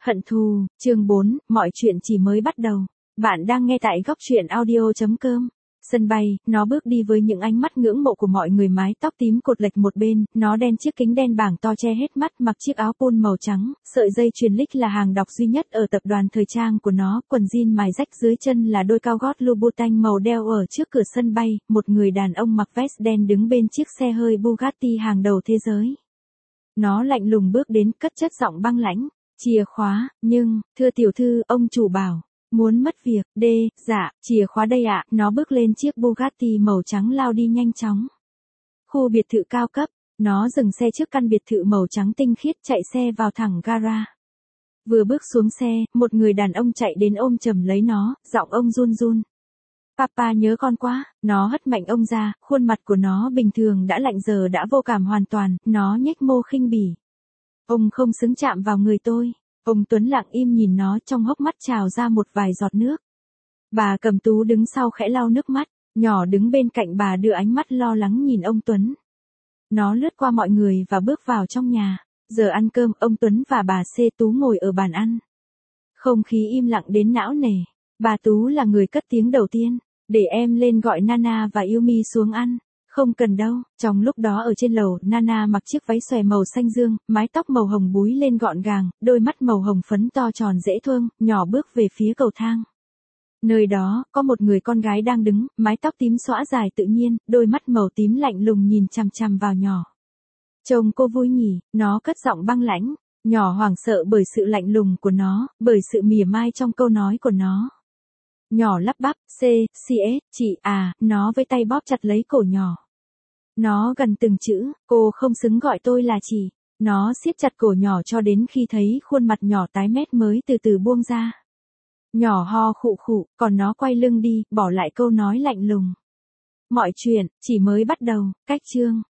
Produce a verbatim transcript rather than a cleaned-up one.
Hận thù, chương bốn, mọi chuyện chỉ mới bắt đầu. Bạn đang nghe tại góc truyện audio chấm com. Sân bay, nó bước đi với những ánh mắt ngưỡng mộ của mọi người, mái tóc tím cột lệch một bên, nó đen chiếc kính đen bảng to che hết mắt, mặc chiếc áo polo màu trắng, sợi dây chuyền lích là hàng đọc duy nhất ở tập đoàn thời trang của nó, quần jean mài rách dưới chân là đôi cao gót Louboutin màu đeo ở trước cửa sân bay, một người đàn ông mặc vest đen đứng bên chiếc xe hơi Bugatti hàng đầu thế giới. Nó lạnh lùng bước đến, cất chất giọng băng lãnh. Chìa khóa, nhưng, thưa tiểu thư, ông chủ bảo, muốn mất việc, đê, dạ, chìa khóa đây ạ, nó bước lên chiếc Bugatti màu trắng lao đi nhanh chóng. Khu biệt thự cao cấp, nó dừng xe trước căn biệt thự màu trắng tinh khiết, chạy xe vào thẳng gara. Vừa bước xuống xe, một người đàn ông chạy đến ôm chầm lấy nó, giọng ông run run. Papa nhớ con quá, nó hất mạnh ông ra, khuôn mặt của nó bình thường đã lạnh giờ đã vô cảm hoàn toàn, nó nhếch môi khinh bỉ. Ông không xứng chạm vào người tôi. Ông Tuấn lặng im nhìn nó, trong hốc mắt trào ra một vài giọt nước. Bà Cẩm Tú đứng sau khẽ lau nước mắt, nhỏ đứng bên cạnh bà đưa ánh mắt lo lắng nhìn ông Tuấn. Nó lướt qua mọi người và bước vào trong nhà. Giờ ăn cơm, ông Tuấn và bà C Tú ngồi ở bàn ăn. Không khí im lặng đến não nề. Bà Tú là người cất tiếng đầu tiên. Để em lên gọi Nana và Yumi xuống ăn. Không cần đâu. Trong lúc đó ở trên lầu, Nana mặc chiếc váy xòe màu xanh dương, mái tóc màu hồng búi lên gọn gàng, đôi mắt màu hồng phấn to tròn dễ thương, nhỏ bước về phía cầu thang. Nơi đó, có một người con gái đang đứng, mái tóc tím xõa dài tự nhiên, đôi mắt màu tím lạnh lùng nhìn chằm chằm vào nhỏ. Trông cô vui nhỉ, nó cất giọng băng lãnh, nhỏ hoảng sợ bởi sự lạnh lùng của nó, bởi sự mỉa mai trong câu nói của nó. Nhỏ lắp bắp, C, C S, chị à, nó với tay bóp chặt lấy cổ nhỏ. Nó gần từng chữ, cô không xứng gọi tôi là chị. Nó siết chặt cổ nhỏ cho đến khi thấy khuôn mặt nhỏ tái mét mới từ từ buông ra. Nhỏ ho khụ khụ, còn nó quay lưng đi, bỏ lại câu nói lạnh lùng. Mọi chuyện, chỉ mới bắt đầu, cách chương.